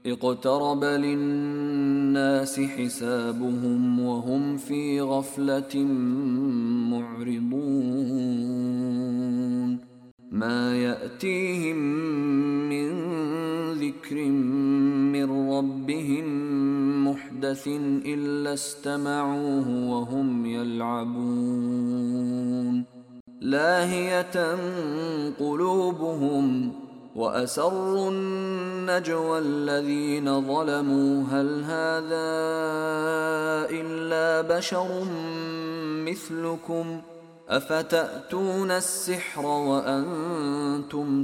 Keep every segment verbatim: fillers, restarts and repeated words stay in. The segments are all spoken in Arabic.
اقترب للناس حسابهم وهم في غفلة معرضون ما يأتيهم من ذكر من ربهم محدث إلا استمعوه وهم يلعبون لاهية قلوبهم وأسروا النجوى الذين ظلموا هل هذا إلا بشر مثلكم أفتأتون السحر وأنتم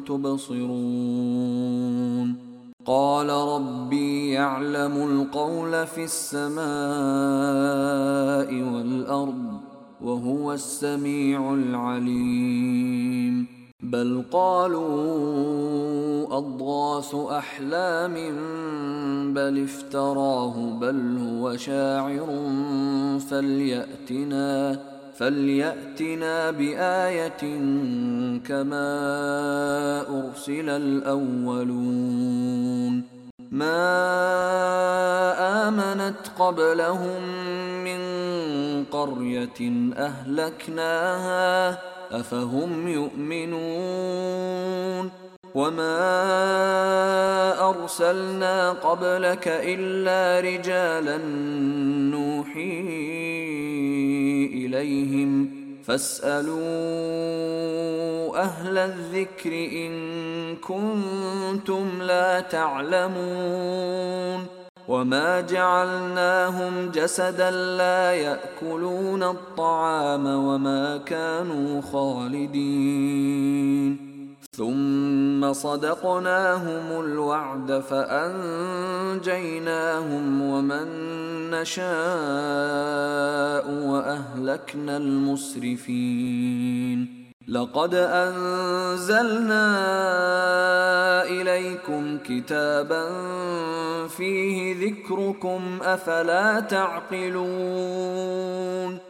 تبصرون قال ربي يعلم القول في السماء والأرض وهو السميع العليم بل قالوا أضغاث أحلام بل افتراه بل هو شاعر فليأتنا فليأتنا بآية كما أرسل الأولون ما آمنت قبلهم من قرية أهلكناها أفهم يؤمنون وما أرسلنا قبلك إلا رجالا نوحي إليهم فاسألوا أهل الذكر إن كنتم لا تعلمون وما جعلناهم جسدا لا يأكلون الطعام وما كانوا خالدين ثم صدقناهم الوعد فأنجيناهم ومن نشاء وأهلكنا المسرفين لقد أنزلنا إليكم كتابا فيه ذكركم أفلا تعقلون